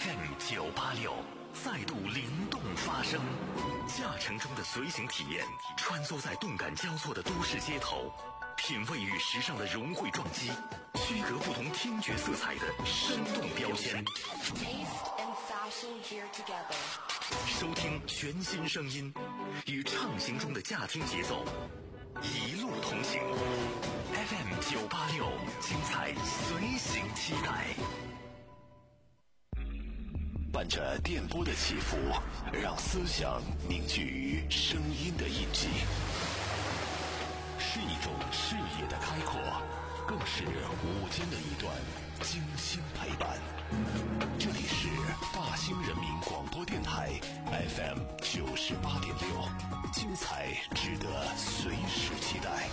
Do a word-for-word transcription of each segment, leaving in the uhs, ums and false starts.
F M 九八六再度灵动发声，驾乘中的随行体验，穿梭在动感交错的都市街头，品味与时尚的融汇撞击，区隔不同听觉色彩的生动标签。收听全新声音，与畅行中的驾听节奏，一路同行。F M 九八六，精彩随行期待。伴着电波的起伏，让思想凝聚于声音的印记，是一种视野的开阔，更是午间的一段精心陪伴。这里是大兴人民广播电台 F M 九十八点六，精彩值得随时期待。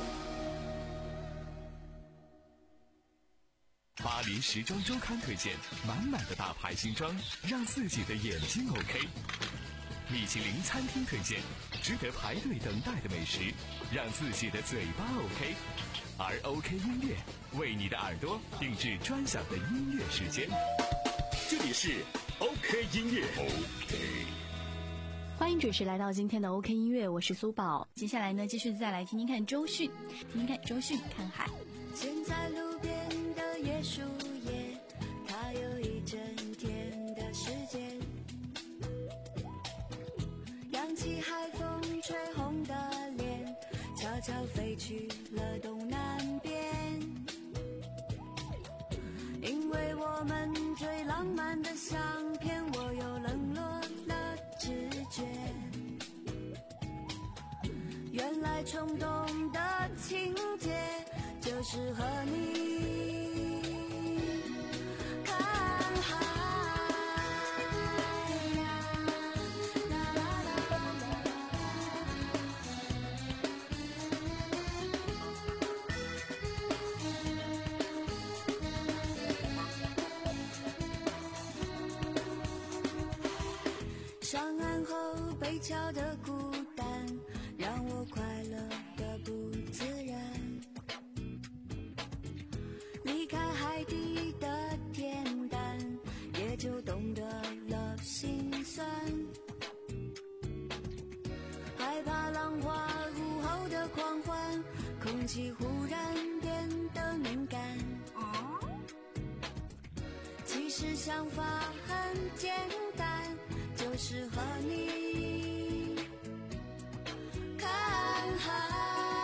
巴黎时装周刊推荐满满的大牌新装，让自己的眼睛 OK。米其林餐厅推荐值得排队等待的美食，让自己的嘴巴 OK。而 OK 音乐为你的耳朵定制专享的音乐时间。这里是 OK 音乐 OK。 欢迎准时来到今天的 OK 音乐，我是苏宝。接下来呢，继续再来听听看周迅，听听看周迅看海。 现在路边的椰树叶，它有一整天的时间，扬起海风吹红的脸，悄悄飞去了东南边。因为我们最浪漫的相片，我又冷落了直觉。原来冲动的情节就是和你看海。上岸后北桥的孤单，让我快乐的不自然。离开海底的恬淡，也就懂得了心酸。害怕浪花午后的狂欢，空气忽然变得敏感。其实想法很简单，就是和你看海。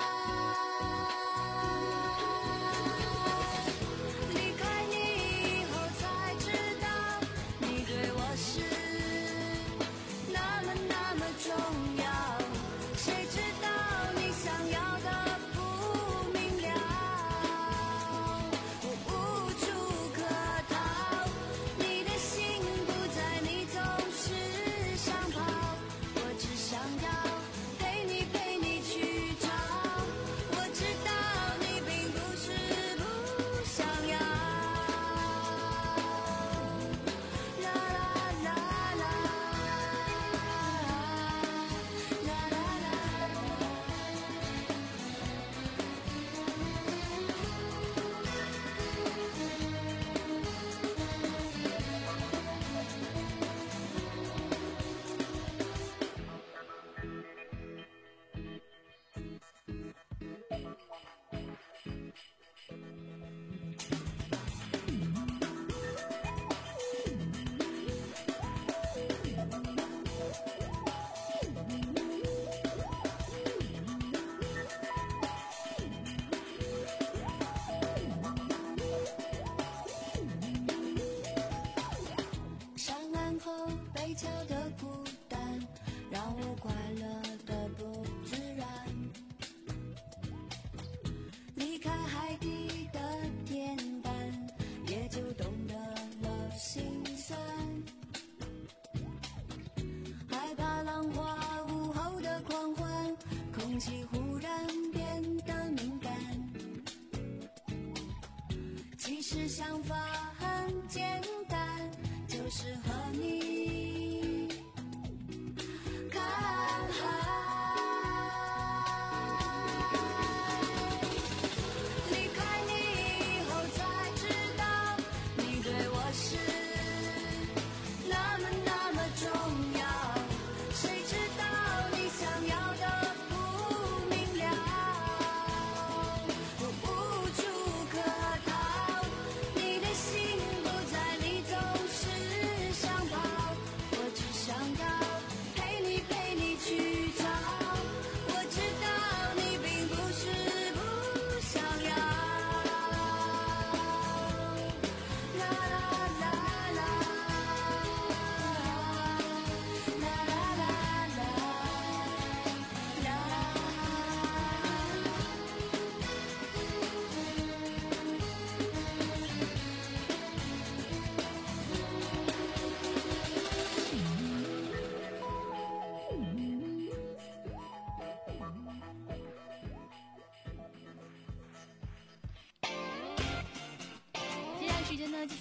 空气忽然变得敏感，其实想法很简单，就是和你看海。离开你以后才知道，你对我是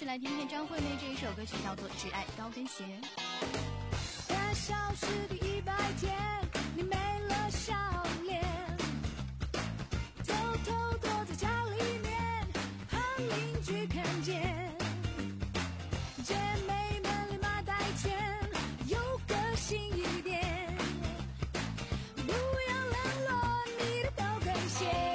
来听听张惠妹这一首歌曲，叫做《只爱高跟鞋》。 在消失第一百天，你没了笑脸，偷偷躲在家里面，怕邻居看见。姐妹们立马带钱，有个性一点，不要冷落你的高跟鞋。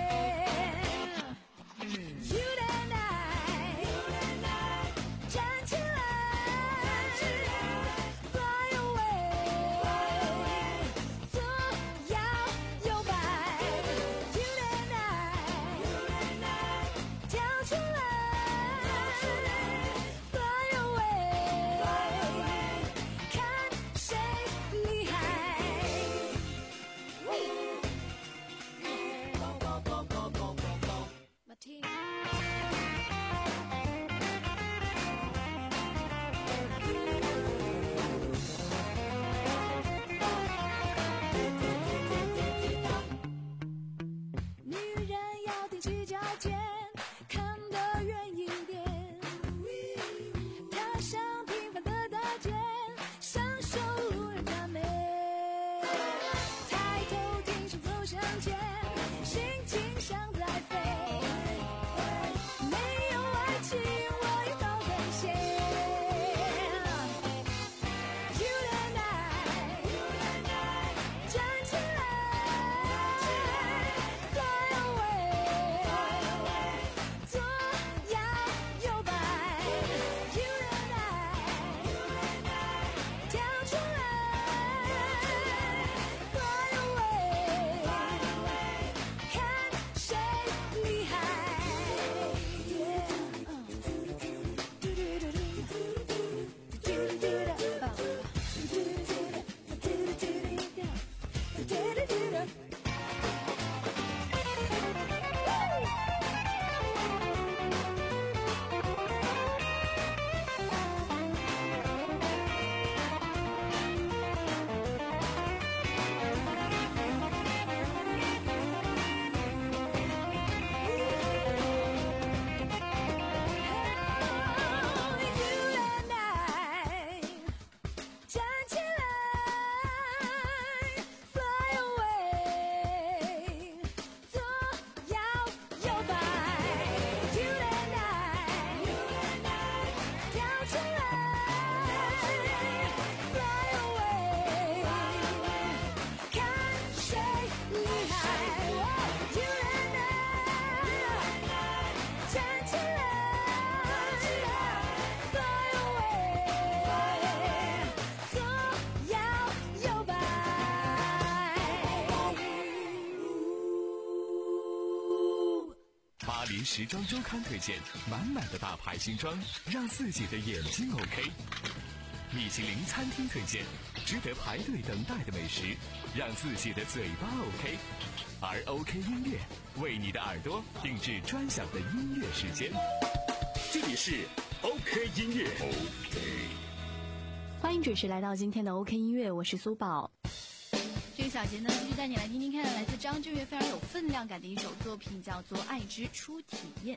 时装周刊推荐满满的大牌新装，让自己的眼睛 OK。米其林餐厅推荐值得排队等待的美食，让自己的嘴巴 OK。而 OK 音乐为你的耳朵定制专享的音乐时间。 这里是 OK 音乐 OK。 欢迎准时来到今天的 OK 音乐，我是苏宝。这个小节呢，继续带你来听听看来自张震岳非常有分量感的一首作品，叫做《爱之初体验》。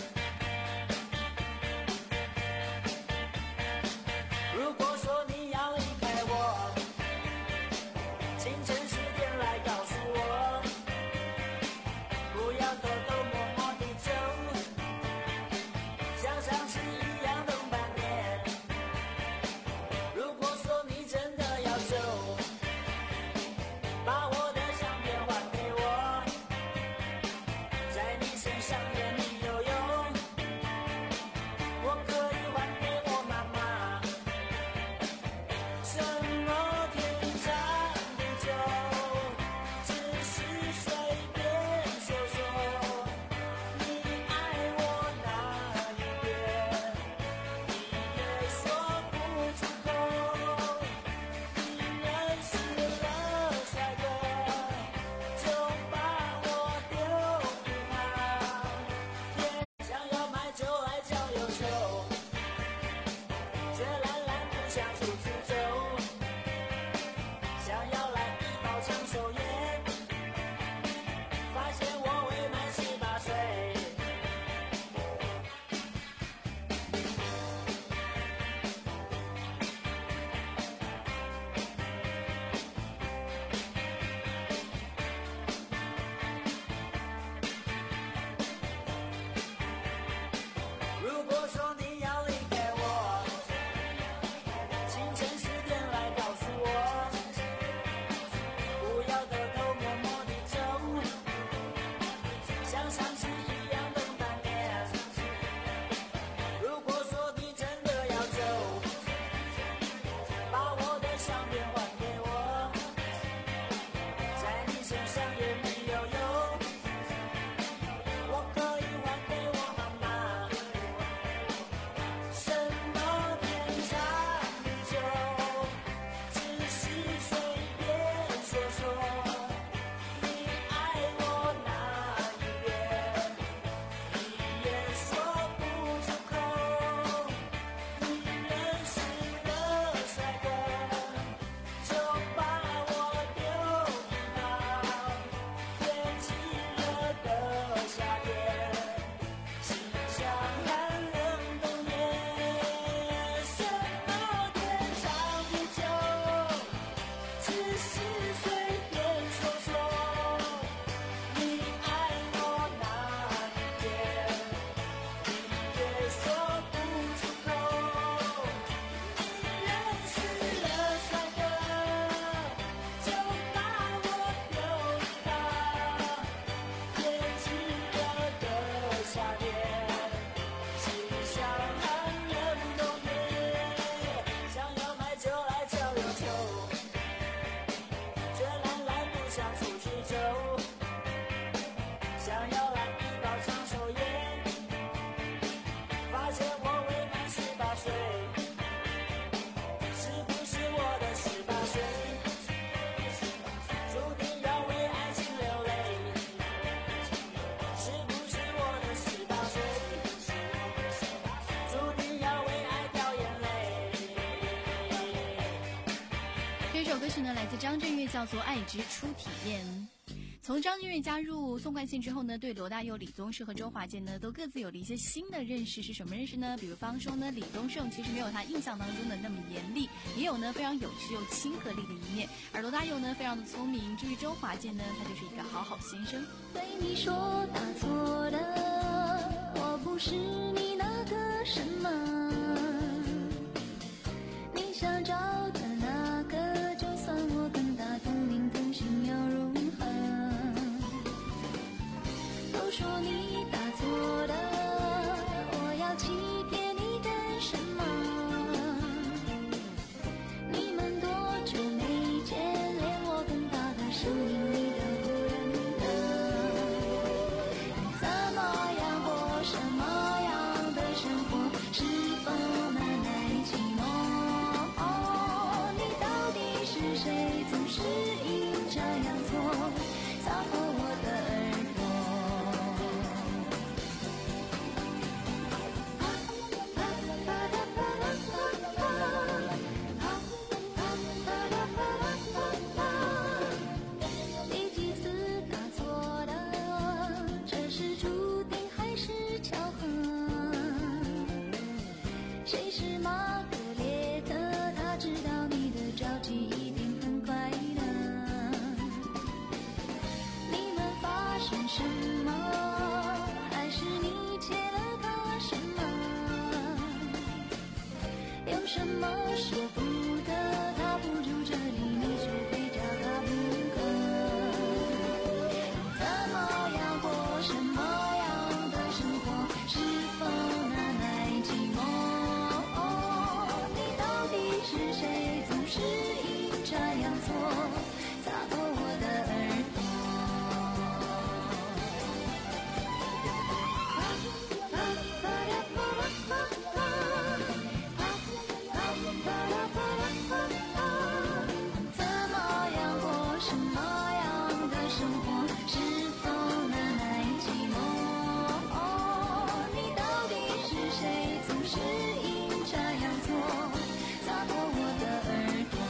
如果说你要离开我，清晨十点来告诉我，不要偷偷摸摸地走，像上次一样等半年。如果说你真的要走，把我的相片还给我，在你身上也没有用。 曲呢来自张震岳，叫做《爱之初体验》。从张震岳加入纵贯线之后呢，对罗大佑、李宗盛和周华健呢都各自有了一些新的认识。是什么认识呢？比如方说呢，李宗盛其实没有他印象当中的那么严厉，也有呢非常有趣又亲和力的一面。而罗大佑呢非常的聪明，至于周华健呢，他就是一个好好先生。 对你说打错了，我不是你那个什么，你想找的那个，就算我跟他同名同姓又如何？都说你打错了，我要欺骗你干什么？你们多久没见，连我跟他的声音你都不认得。你怎么样过什么样的生活？是否难耐寂寞？哦，你到底是谁？总是硬这样做，擦破我的耳朵。第几次打错了？这是注定还是巧合？谁是玛格丽特？他知道你的着急一定很快乐。你们发生什么？还是你欠了他什么？有什么舍不得？他不住这里，你就非找他不可。你怎么样过什么样的生活？是否难耐寂寞？哦，你到底是谁？总是硬这样做，擦破我的耳朵。怎么样过什么样的生活？是否难耐寂寞？哦，你到底是谁？总是硬这样做，擦破我的耳朵。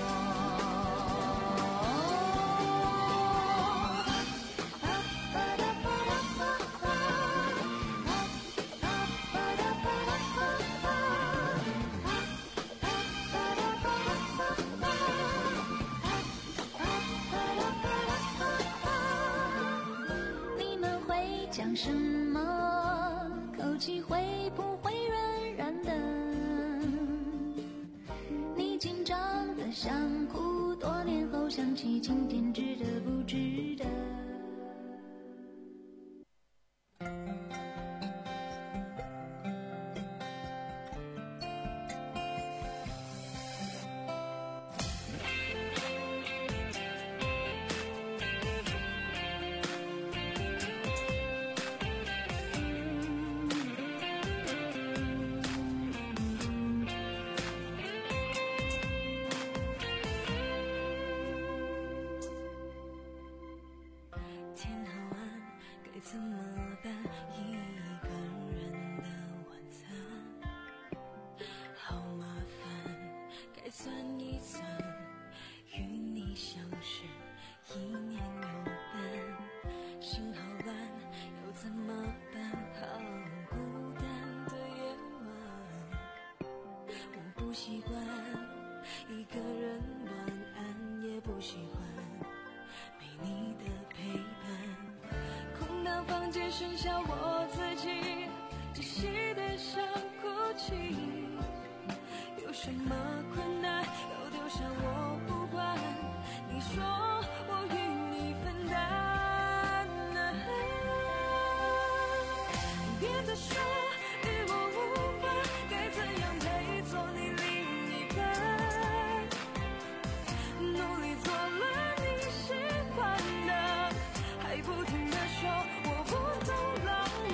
你们会讲什么？口气会不会软软的？你紧张的想哭，多年后想起今天值得不值得？天好暗，该怎么办？一个人的晚餐，好麻烦，该算一算，与你相识一年有半，心好乱，又怎么办？好孤单的夜晚，我不习惯一个人晚安，也不喜欢没你的陪伴，空荡房间剩下我自己，窒息的想哭泣。有什么困难都丢下我不管，你说我与你分担。别再说与我无关，该怎样配做你另一半？努力做了你喜欢的，还不停地说我不懂浪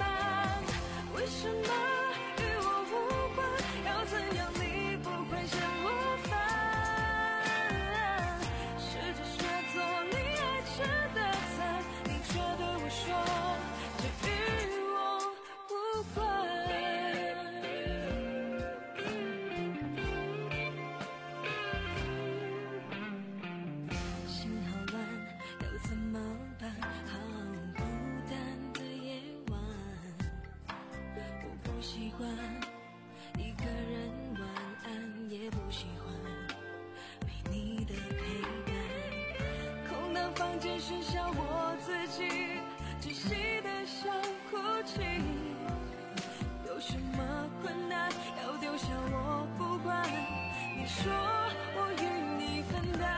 欢，一个人晚安也不喜欢没你的陪伴。空荡房间剩下我自己，窒息的想哭泣。有什么困难要丢下我不管，你说我与你分担。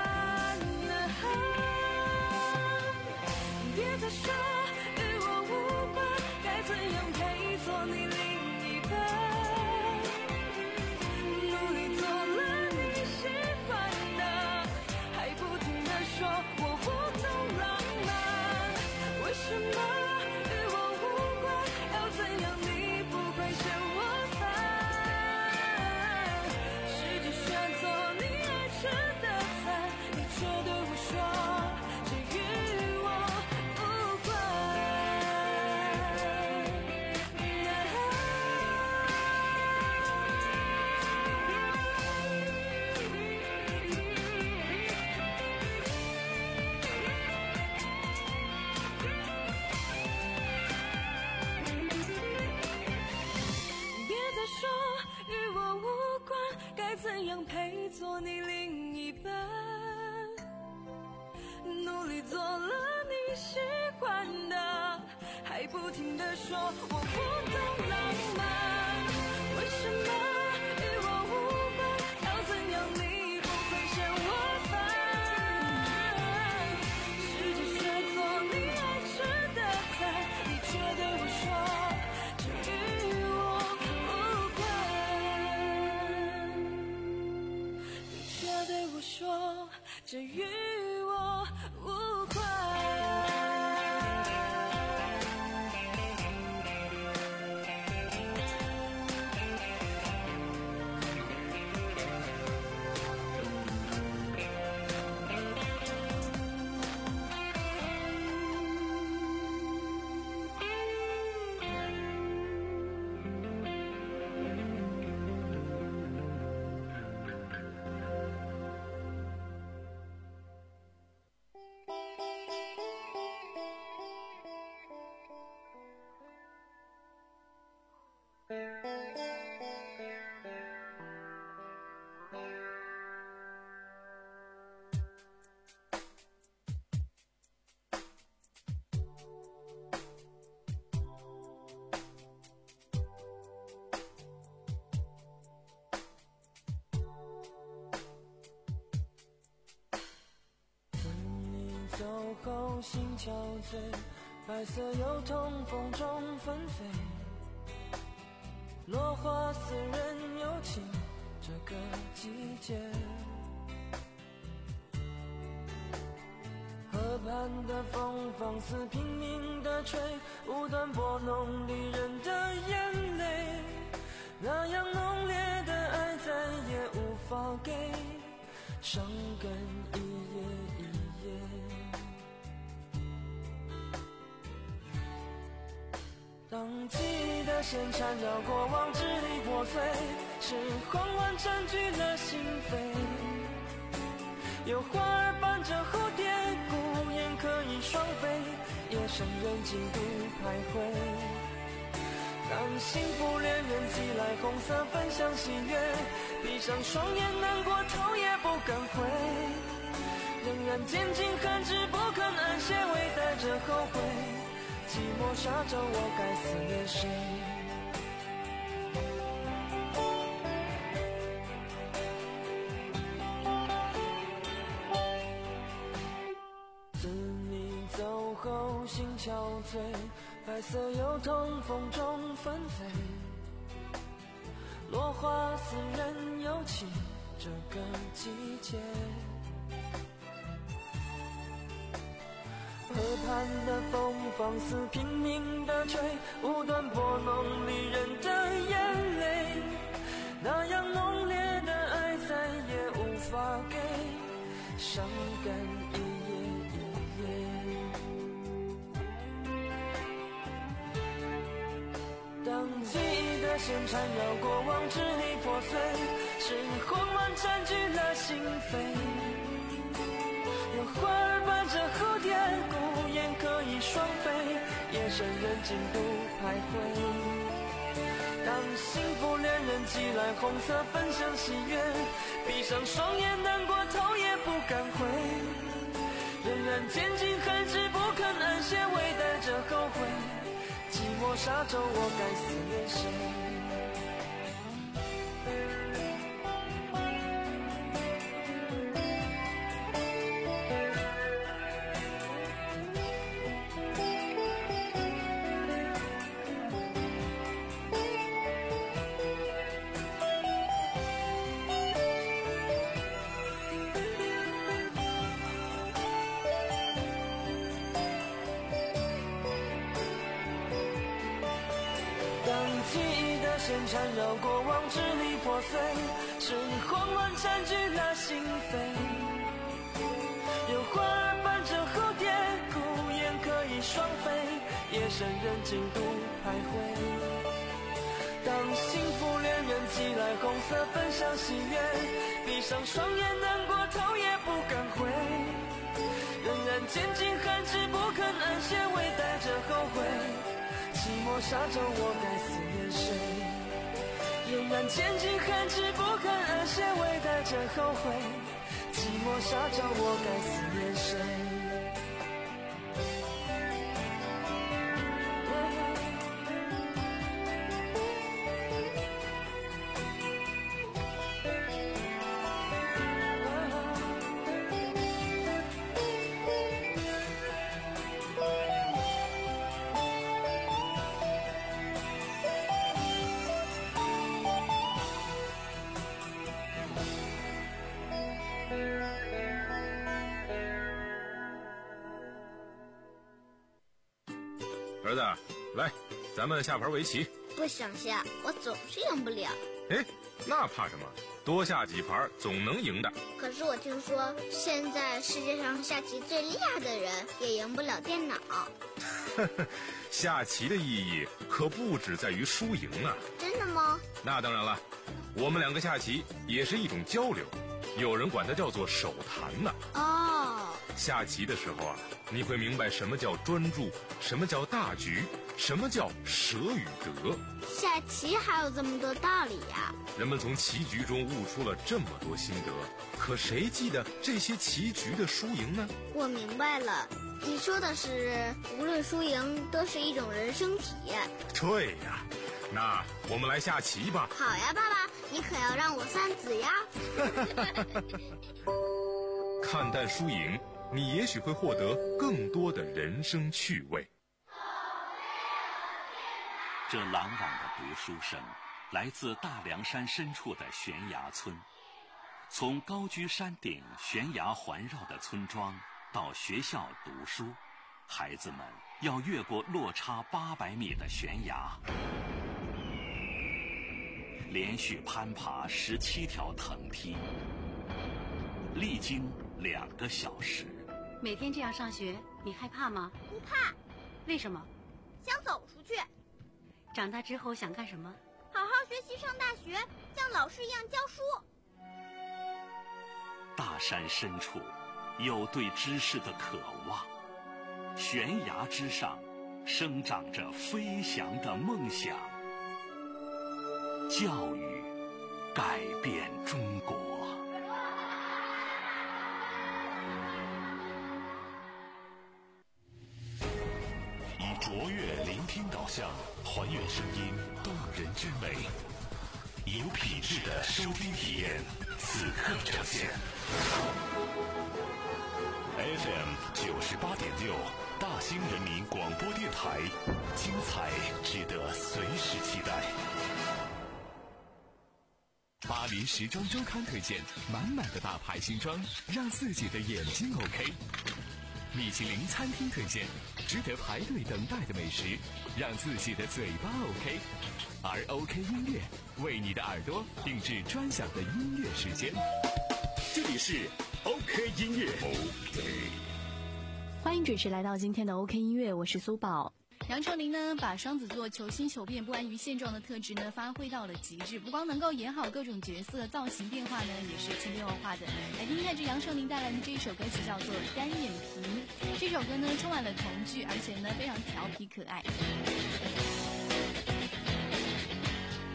别再说与我无关，该怎样陪做你另一半？努力做了你喜欢的，还不停地说我不懂浪漫。为什么与我无关？要怎样你不会嫌我烦？试着选择你爱吃的菜，你却对我说这与我无关。别再说与我无关，该怎样陪做你另一半？努力做了你喜欢的，还不停地说我不懂浪漫。为什么与我无关？要怎样你不会嫌我烦？试着学做你爱吃的菜，你却对我说这与我无关。你却对我说这与我无关。走后心憔悴，白色油桐风中纷飞，落花似人有情，这个季节。河畔的风放肆拼命地吹，无端拨弄离人的眼泪，那样浓烈的爱再也无法给，伤根一夜一夜。当记忆的线缠绕过往，支离破碎，是慌乱占据了心扉。有花儿伴着蝴蝶，孤雁可以双飞，夜深人静独徘徊。当幸福恋人寄来红色分享喜悦，闭上双眼难过头也不敢回，仍然坚尽寒枝不肯安歇，微带着后悔，寂寞沙洲我该思念谁？自你走后心憔悴，白色油桐风中纷飞，落花似人有情，这个季节。河畔的风放肆拼命地吹，无端拨弄离人的眼泪，那样浓烈的爱再也无法给，伤感一夜一夜。当记忆的线缠绕过往，支离破碎，是慌乱占据了心扉。有花儿伴着蝴蝶，孤雁可以双飞，夜深人静独徘徊。 当幸福恋人寄来红色分享喜悦，闭上双眼难过头也不敢回，仍然坚尽寒枝不肯安歇，微带着后悔，寂寞沙洲我该思念谁？线缠绕过往，支离破碎，是你慌乱占据了心扉。有花儿伴着蝴蝶，孤雁可以双飞，夜深人静独徘徊。当幸福恋人寄来红色分享喜悦，闭上双眼难过头也不敢回，仍然坚尽寒枝不肯安歇，微带着后悔，寂寞沙洲我该思念谁？仍然坚尽寒枝不肯安歇，微带着后悔，寂寞沙洲我该思念谁？ 儿子，来，咱们下盘围棋。 不想下，我总是赢不了。 哎，那怕什么？多下几盘总能赢的。 可是我听说，现在世界上下棋最厉害的人也赢不了电脑。 下棋的意义可不只在于输赢啊。 真的吗？ 那当然了，我们两个下棋也是一种交流，有人管它叫做手谈呢。 哦。 下棋的时候啊，你会明白什么叫专注，什么叫大局，什么叫舍与得。 下棋还有这么多道理呀！ 人们从棋局中悟出了这么多心得，可谁记得这些棋局的输赢呢？ 我明白了，你说的是无论输赢都是一种人生体验。 对呀，那我们来下棋吧。 好呀，爸爸，你可要让我三子呀。 看淡输赢，你也许会获得更多的人生趣味。 这朗朗的读书声来自大凉山深处的悬崖村。从高居山顶悬崖环绕的村庄到学校读书，孩子们要越过落差八百米的悬崖，连续攀爬十七条藤梯，历经两个小时。 每天这样上学，你害怕吗？ 不怕。 为什么？ 想走出去。 长大之后想干什么？ 好好学习，上大学，像老师一样教书。 大山深处有对知识的渴望，悬崖之上生长着飞翔的梦想。教育改变中国。以卓越聆听导向，还原声音动人之美，有品质的收听体验，此刻呈现。F M 九十八点六，大兴人民广播电台，精彩值得随时期待。 巴黎时装周刊推荐满满的大牌新装，让自己的眼睛 OK。米其林餐厅推荐值得排队等待的美食，让自己的嘴巴 OK。而 OK 音乐为你的耳朵定制专享的音乐时间。这里是 OK 音乐 OK。 欢迎准时来到今天的 OK 音乐，我是苏宝。杨丞琳呢，把双子座求新求变、不安于现状的特质呢，发挥到了极致。不光能够演好各种角色，造型变化呢，也是千变万化的。来听听看，这杨丞琳带来的这一首歌曲叫做《单眼皮》。这首歌呢，充满了童趣，而且呢，非常调皮可爱。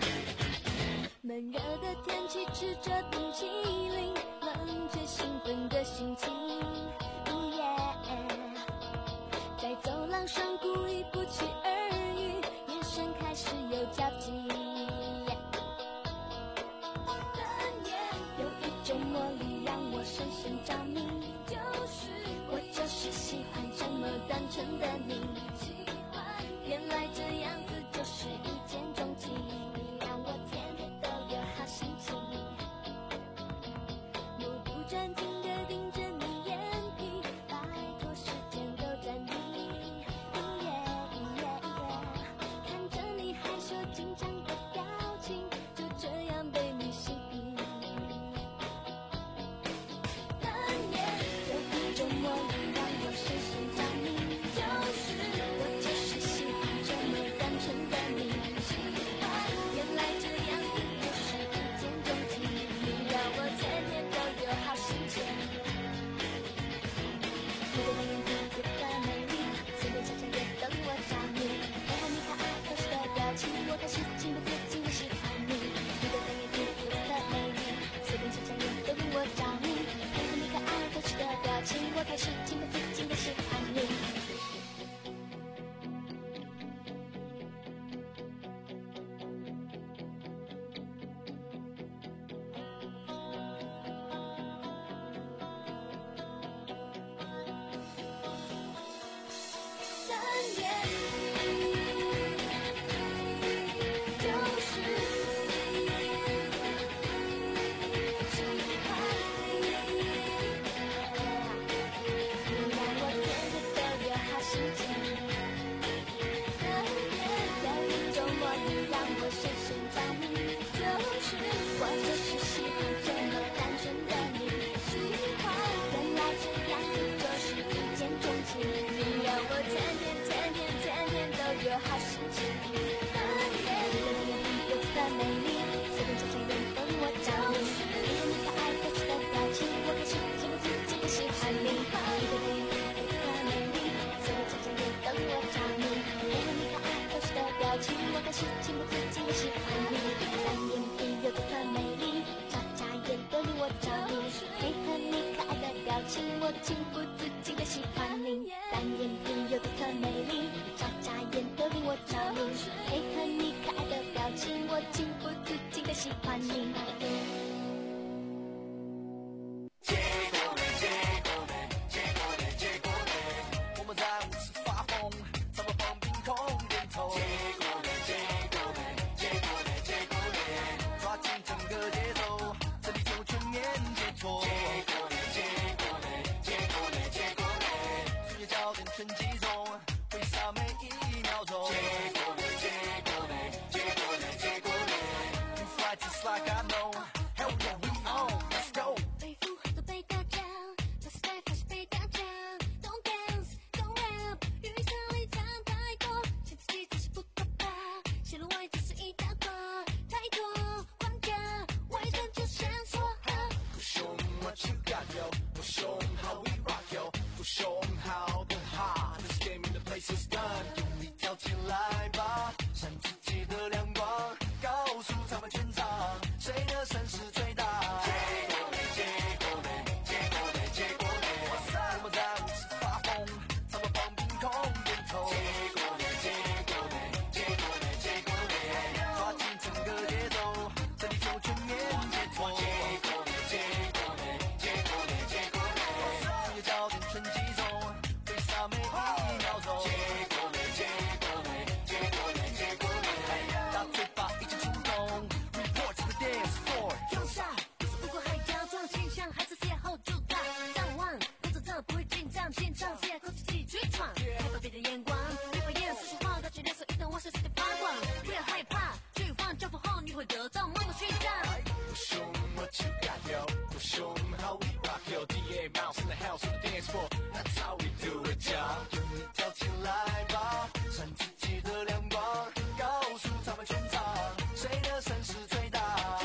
闷热的天气，吃着冰淇淋，冷却兴奋的心情。哦耶！在走廊上故意不期而遇，眼神开始有交集。有一种魔力让我深深着迷，就是我就是喜欢这么单纯的你。原来这样子就是一见钟情，你让我天天都有好心情，目不转睛地盯着你眼皮，拜托时间都暂停。耶耶耶，看着你害羞紧张的表情，就这样被你吸引。有一种魔力让我深深着迷，就是我就是喜欢这么单纯的你。原来这样子就是一见钟情，你让我天天都有好心情。你的眼睛有多美丽，随便悄悄也等我着迷。看看你可爱可视的表情，我开始情不自禁的喜欢你。你的眼睛有多美丽，随便悄悄也等我着迷。看看你可爱可视的表情，我开始情不自禁的喜欢你。三月就是喜欢你，你让我天天都有好心情。有一种魔力让我深深着迷，就是我就是喜欢这么单纯的你。喜欢，原来这样子就是一见钟情，你让我天天天天天天都有好心情。你的眼睛有多美丽，随便悄悄也等我着迷。看看你可爱可视的表情，我开始情不自禁的喜欢你。你的眼睛有多美丽，随便悄悄也等我着迷。看看你可爱可视的表情，我开始情不自禁的喜欢你。单眼皮有多美丽，眨眨眼都令我着迷。配合你可爱的表情，我情不自禁的喜欢你。单眼皮有多美丽，眨眨眼都令我着迷。配合你可爱的表情，我情不自禁的喜欢你。 结果呢？结果呢？结果呢？结果呢？我们在舞池发疯，怎么放冰空点头？结果呢？结果呢？结果呢？结果呢？抓紧整个节奏，这里就全面解脱。结果呢？结果呢？结果呢？结果呢？注意焦点全集中，挥洒每一秒钟。结果呢？结果呢？结果呢？结果呢 ？You fly just like I know. Hell yeah, we on. Let's go. 被附和的被打枪，把时代发现被打枪。Don't dance, don't rap， 雨伞里讲太多，写自己只是不可怕，写了外就是一大挂，太多框架，围着就线索。 Push on what you got, yo. Push on how we rock, yo. Push on how the hard. This game in the place is done. 用力跳起来吧，闪自己的亮光，告诉他们全场，谁的声势最大。结果呢？结果呢？结果呢？结果呢？我们在舞池发疯，他们放冰空点头。结果呢？结果呢？结果呢？结果呢？抓紧整个节奏，这里就全面解脱。结果呢？结果呢？结果呢？结果呢？注意焦点全集中，挥洒每一秒钟。结果呢？结果呢？结果呢？结果呢？大嘴巴一起出动 ，report to the dance floor。 用上，不过还假装形象，还是邂逅就大张望，跟着唱不会紧张，现场邂逅自己去闯，害怕别人眼光，别把眼色说话，到去人手一等，我随时的发光，不要害怕，去放交付后你会得到梦的勋章。 Push on what you got, yo. Push on how we rock, yo. D A bounce in the house on the dance floor. That's how we do it, y'all. 用力跳起来吧，闪自己的亮光，告诉他们全场，谁的声势最大。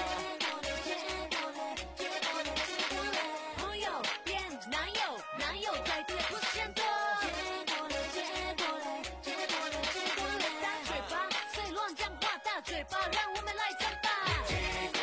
朋友变男友，男友在地不嫌多。大嘴巴，随乱讲话，大嘴巴，让我们来唱吧。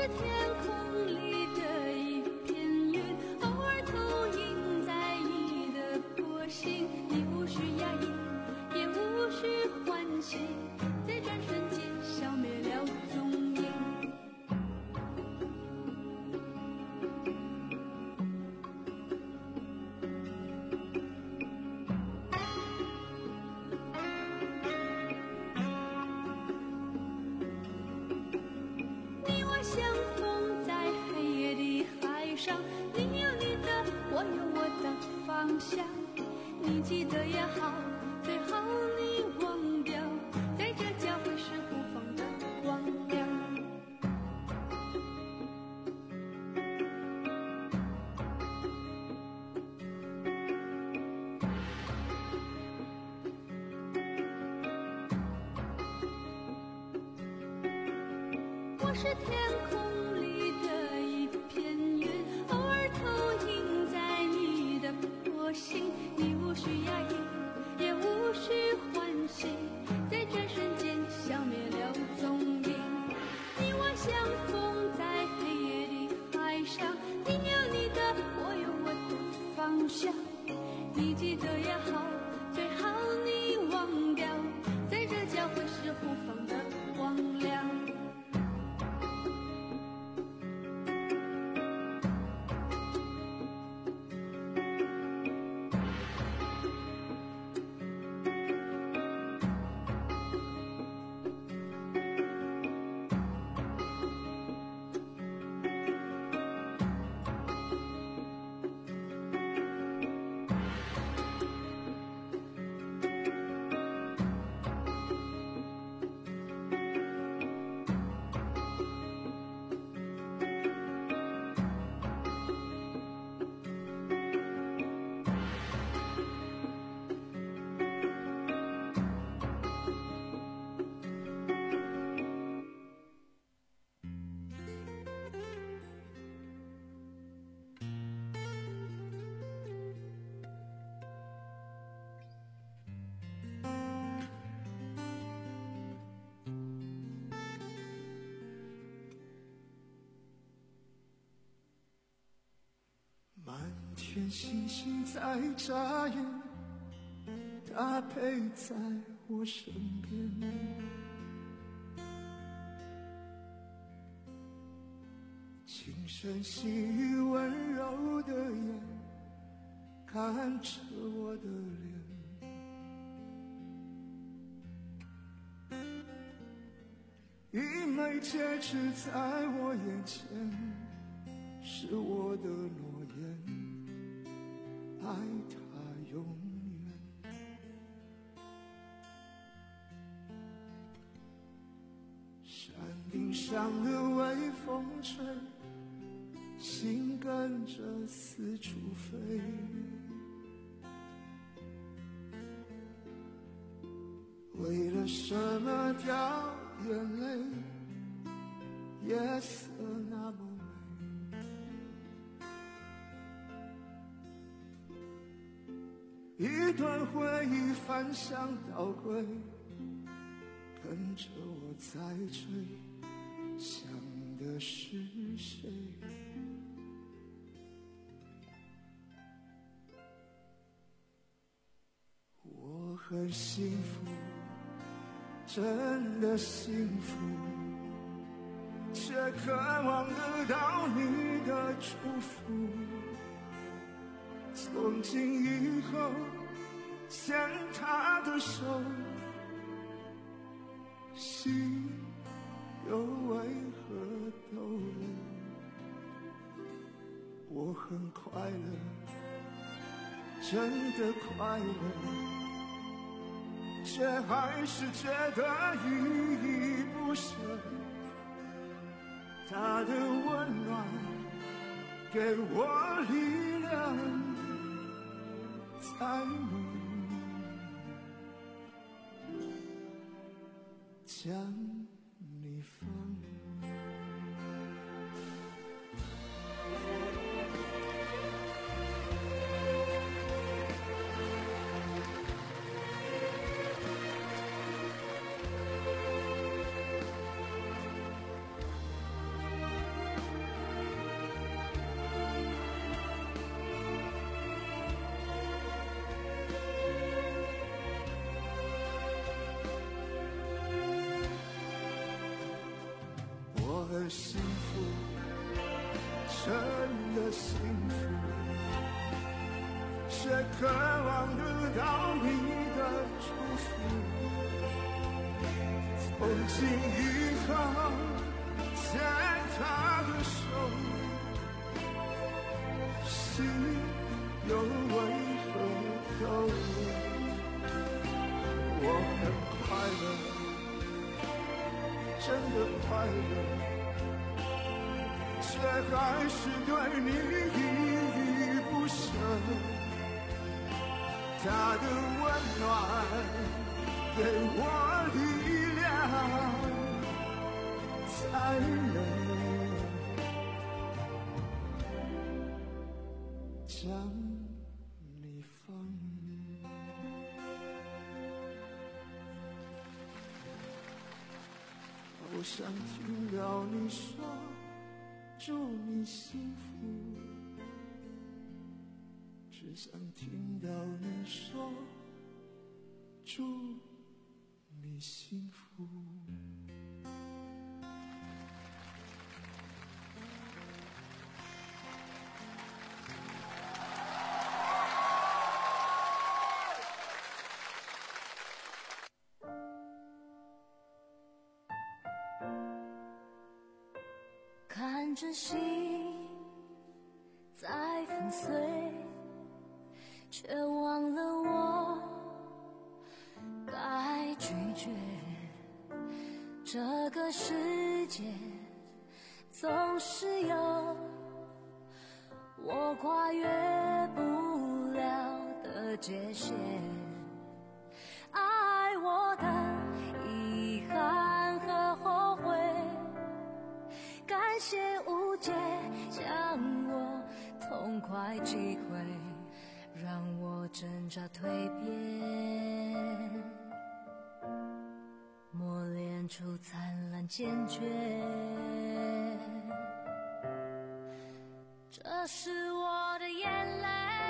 天空里的一片云，偶尔投影在你的波心，你无需压抑，也无需欢喜，在转瞬间消灭了踪影。你我相逢在黑夜的海上，你有你的，我有我的方向。你记得也好，最好你忘掉，在这交汇时互放的光亮。我是天空里的一片云，偶尔投影在你的波心，你无需压抑，也无需欢喜，在这瞬间消灭了踪影。你我相逢在黑夜的海上，你有你的，我有我的方向。你记得也好，最好你忘掉，在这交汇时互放的光亮。 满天星星在眨眼，它陪在我身边。轻声细语温柔的眼，看着我的脸。一枚戒指在我眼前，是我的诺言，爱它永远。山顶上的微风吹，心跟着四处飞。为了什么掉眼泪？夜色那么美，一段回忆翻箱倒柜，跟着我在追，想的是谁？我很幸福，真的幸福，却渴望得到你的祝福。从今以后牵他的手，心又为何抖了？我很快乐，真的快乐，却还是觉得依依不舍。他的温暖给我力量，在梦将你放。 真的幸福，却渴望得到你的祝福。从今以后，牵他的手，心又为何有我很快乐，真的快乐，却还是对你依依不舍。他的温暖给我力量，才能将你放。好想听到你说祝你幸福，只想听到你说祝你幸福。 看着心在粉碎，却忘了我该拒绝。这个世界总是有我跨越不了的界限，爱我的遗憾和后悔，感谢无解，将我痛快击溃，让我挣扎蜕变，磨练出灿烂坚决。这是我的眼泪，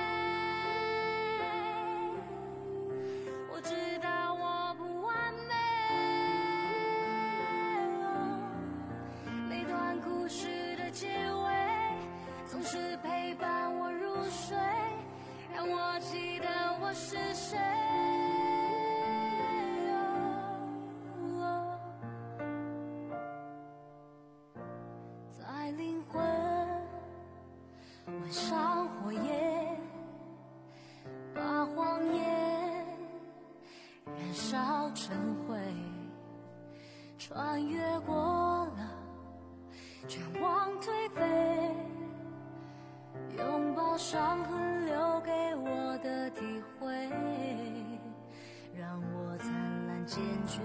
我知道我不完美，每段故事的结尾总是陪伴我入睡，让我记得我是谁。在灵魂吻上火焰，把谎言燃烧成灰，穿越过了绝望颓废，拥抱伤痕留给我的体会，让我灿烂坚决。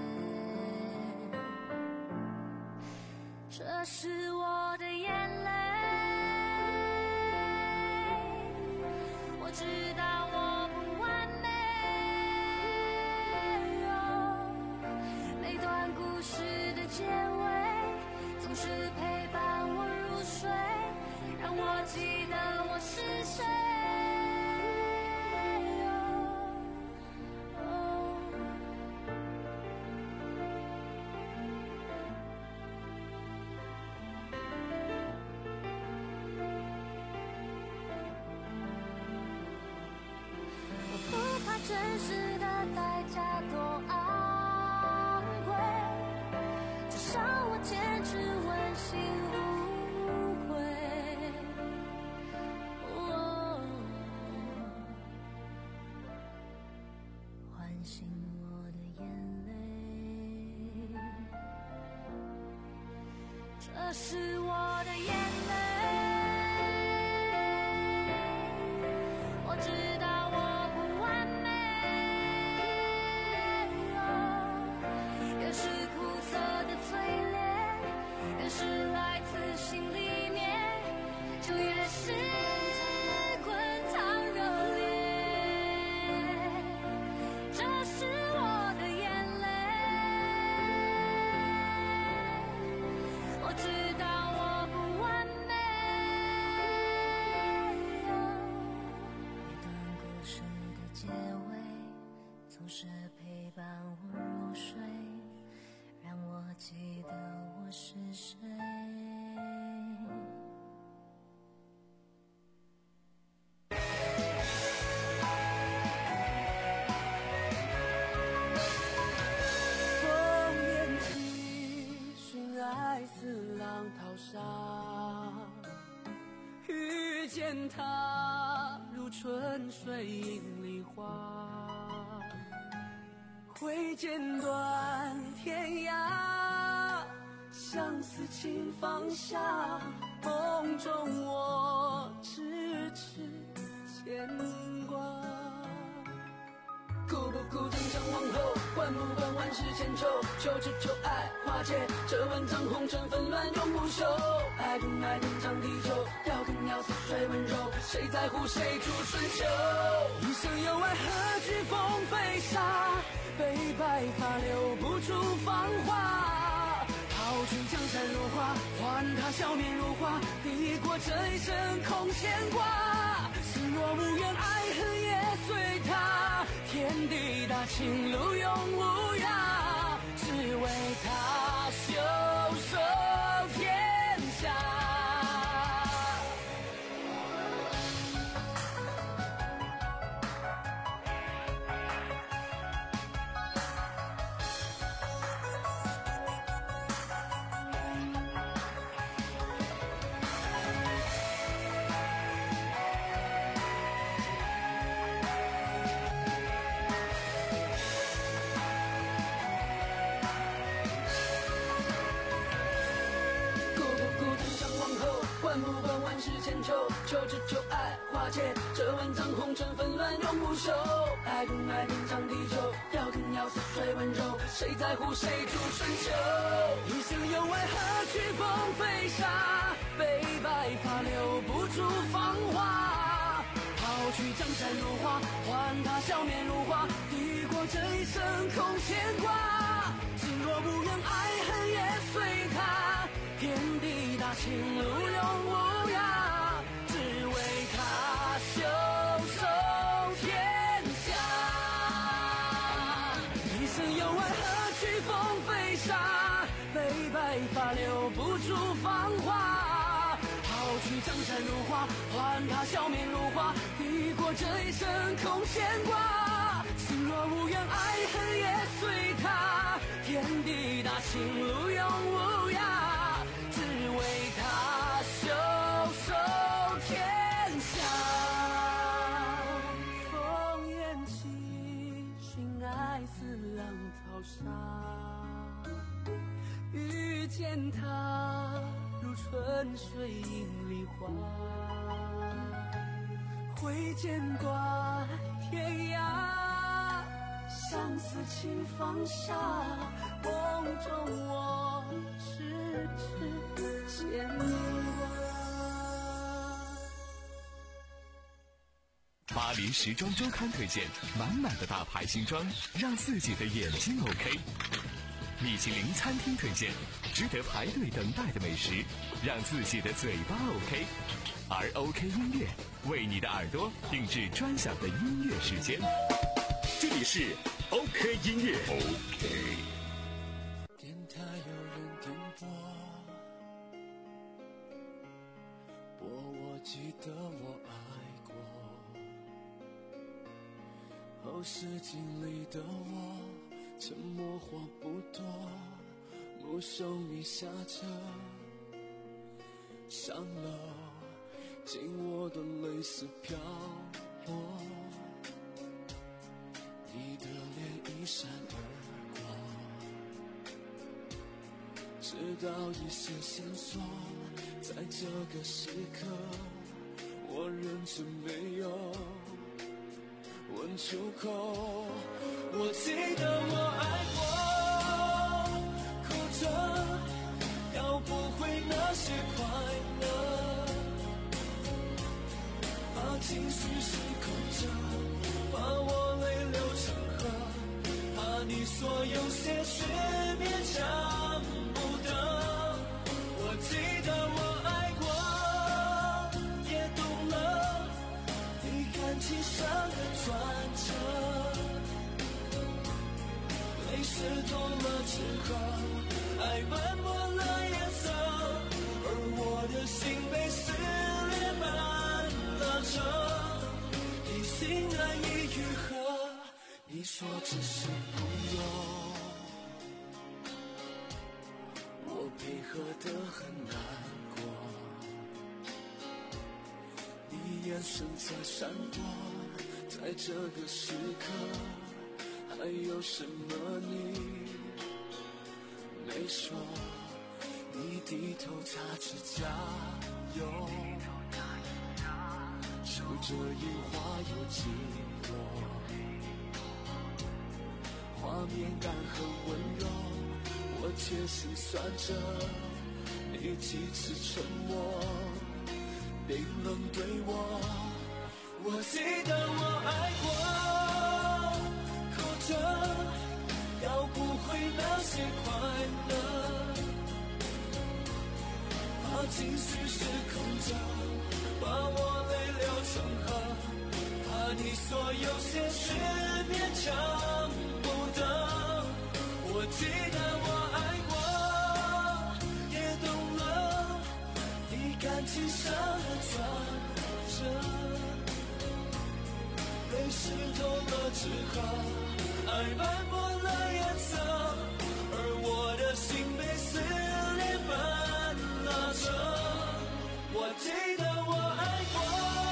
这是我的眼泪，我知道我不完美，每段故事的结尾总是陪伴我入睡，让我记得我是谁。真实的代价多昂贵，至少我坚持问心无悔。哦，唤醒我的眼泪，这是我的眼泪，我知道我不完美，是苦涩的淬炼，越是来自心里面，就越是滚烫热烈。这是我的眼泪，我知道我不完美，每段故事的结尾总是陪伴我入睡，让我记得我是谁。 见他如春水映梨花，挥剑断天涯，相思情放下，梦中我痴痴牵挂。顾不顾征上皇后，管不管万世千秋，求只求爱化解这万丈红尘纷乱永不休。爱不爱天长地久，要跟要似水温柔，谁在乎谁主春秋？一生有爱何惧风飞沙，悲白发留不住芳华。抛去江山如画，还他笑面如花，抵过这一生空牵挂。心若无缘，爱恨也随他，天地大情路永无涯，只为他袖手天下。求只求爱化解这万丈红尘纷乱永不休。爱不爱天长地久，要跟要似水温柔，谁在乎谁主春秋？一生有爱何惧风飞沙，悲白发留不住芳华。抛去江山如画，还他笑面如花，抵过这一生空牵挂。心若无缘，爱恨也随他，天地大情路永无涯，袖手天下。一生有爱何惧风飞沙，悲白发留不住芳华。抛去江山如画，还他笑面如花，抵过这一生空牵挂。心若无缘，爱恨也随他，天地大情路永无涯，只为他袖手天下。烽烟起，寻爱似浪淘沙，遇见他如春水映梨花，挥剑断天涯，相思情放下，梦中我痴痴牵挂。 巴黎时装周刊推荐满满的大牌新装，让自己的眼睛 OK。米其林餐厅推荐值得排队等待的美食，让自己的嘴巴 OK。而 OK 音乐为你的耳朵定制专享的音乐时间。这里是 OK 音乐 OK。 电台有人点播，播我记得我爱过。后视镜里的我，沉默话不多，目送你下车上楼，紧握的泪丝飘落，你的脸一闪而过，直到一些线索，在这个时刻，我认真没有问出口。我记得我爱过，哭着要不回那些快乐，怕情绪失控着，怕我泪流成河，怕你所有些许勉强不得。我记得我爱过，也懂了你感情上的转折，泪湿透了之后，爱斑驳了颜色，而我的心被撕裂满了折，一心难以愈合。你说只是朋友，我配合得很难过，你眼神在闪躲，在这个时刻，还有什么你没说？你低头擦指甲油，守着樱花又寂寞，画面感很温柔，我却心酸着你几次沉默，冰冷对我。我记得我爱过，哭着要不回那些快乐，怕情绪失控着把我泪流成河，怕你所有些事勉强不得。我记得我爱过，也懂了你感情上的转折，泪湿透了纸鹤，爱斑驳了颜色，而我的心被撕裂般拉扯。我记得我爱过，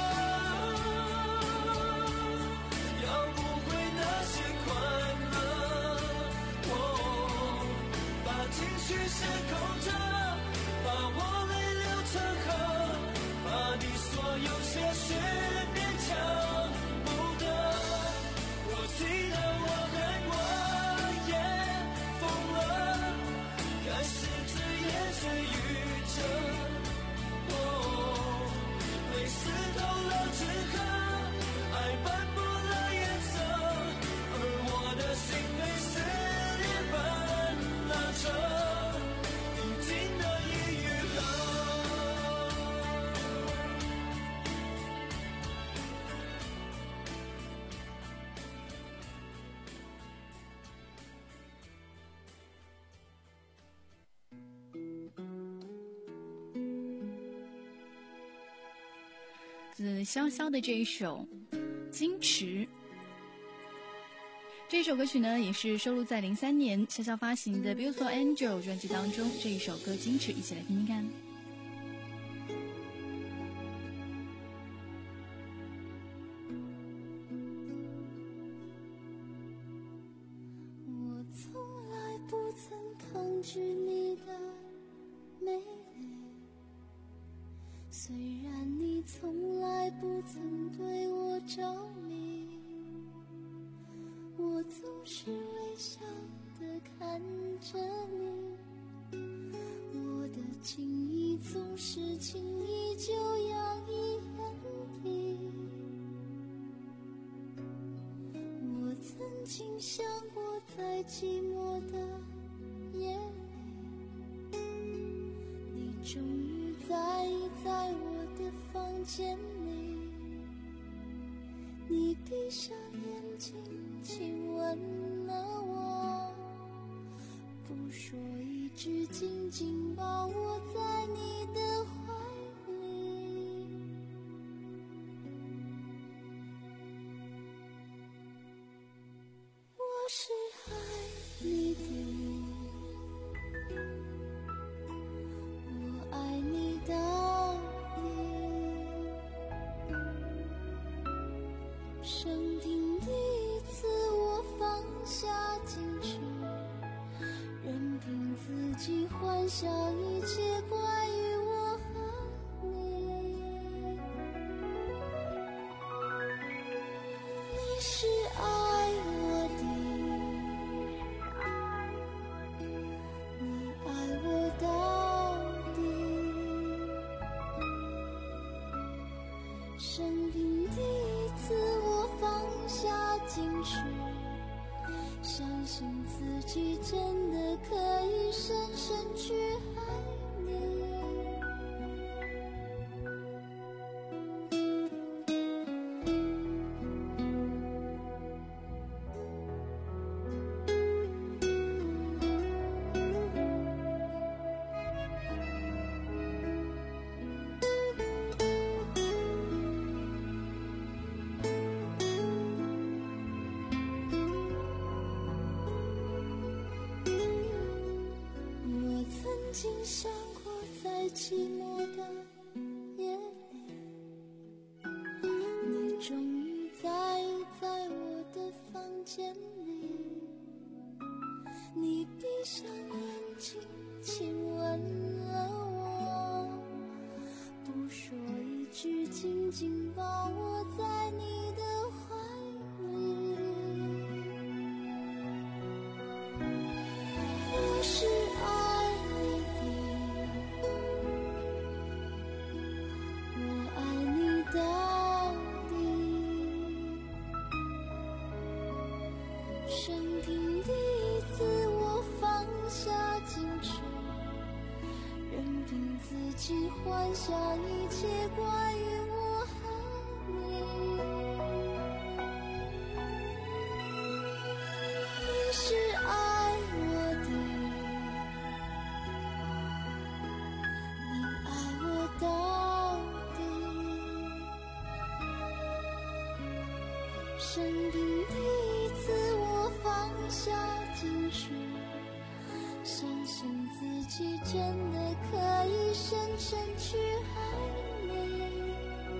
要不回那些快乐，哦，把情绪失控着，把我泪流成河，把你所有些事勉强不得。我记得我爱过，也疯了，该是只眼水雨着，泪湿透了纸鹤，爱斑驳了颜色，而我的心被撕裂般拉扯，不尽的抑郁了。 紫潇潇的这一首《矜持》，这首歌曲呢也是收录在零三年潇潇发行的《Beautiful Angel》专辑当中。这一首歌《矜持》，一起来听听看。 我从来不曾抗拒你的美丽，虽然你从来不曾对我着迷，我总是微笑地看着你，我的情意总是轻易就洋溢眼底。我曾经想过，在寂寞的夜里，你终于在意在我的房间里，你闭上眼睛亲吻了我，不说一句，紧紧抱我在你的怀里。我是爱你的，我爱你到底。生平第一次我放下矜持，任凭自己幻想一切关于我和你。你是爱我的，你爱我到底。生平第一次我放下矜持，相信自己真的可以深深去爱你。我曾经像眼睛亲吻了我，不说一句，紧紧抱我在你的怀里。我是爱你的，我爱你到底。生平第一次我放下矜持，任凭自己幻想一切关于我和你。你是爱我的，你爱我到底。生平第一次我放下矜持，相信自己真的可以深深去爱你，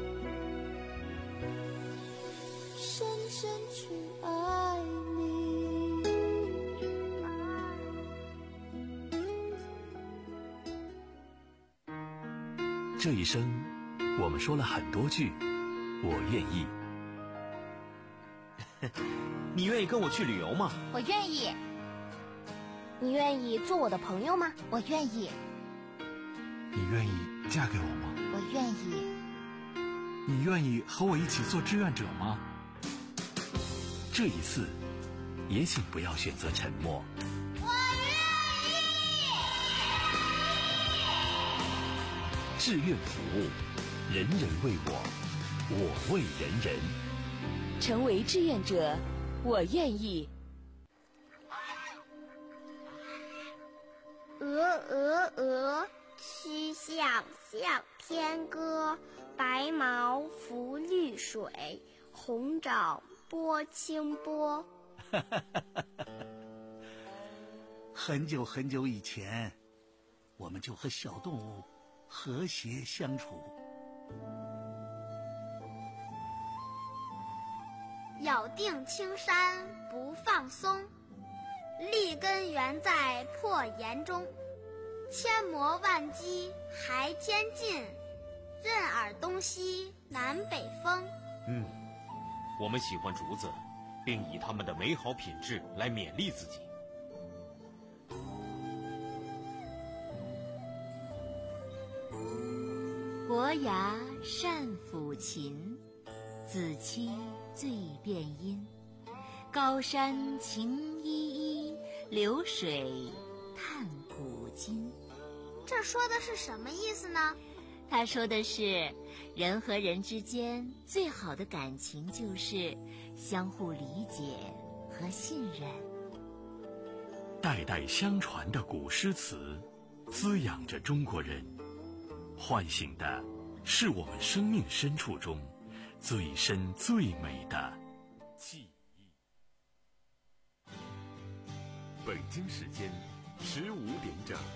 深深去爱你。 这一生，我们说了很多句“我愿意”。 你愿意跟我去旅游吗？ 我愿意。你愿意做我的朋友吗？我愿意。 你愿意嫁给我吗？ 我愿意。 你愿意和我一起做志愿者吗？ 这一次，也请不要选择沉默。 我愿意。 志愿服务，人人为我，我为人人。 成为志愿者，我愿意。 鹅鹅鹅，曲项向天歌。白毛浮绿水，红掌拨清波。 很久很久以前，我们就和小动物和谐相处。 咬定青山不放松，立根原在破岩中。千磨万击还千进，任尔东西南北风。 嗯，我们喜欢竹子，并以它们的美好品质来勉励自己。 伯牙善抚琴，子期最辨音。高山晴依依，流水叹古今。 这说的是什么意思呢？ 他说的是，人和人之间最好的感情就是相互理解和信任。 代代相传的古诗词，滋养着中国人，唤醒的是我们生命深处中最深最美的记忆。 北京时间十五点整。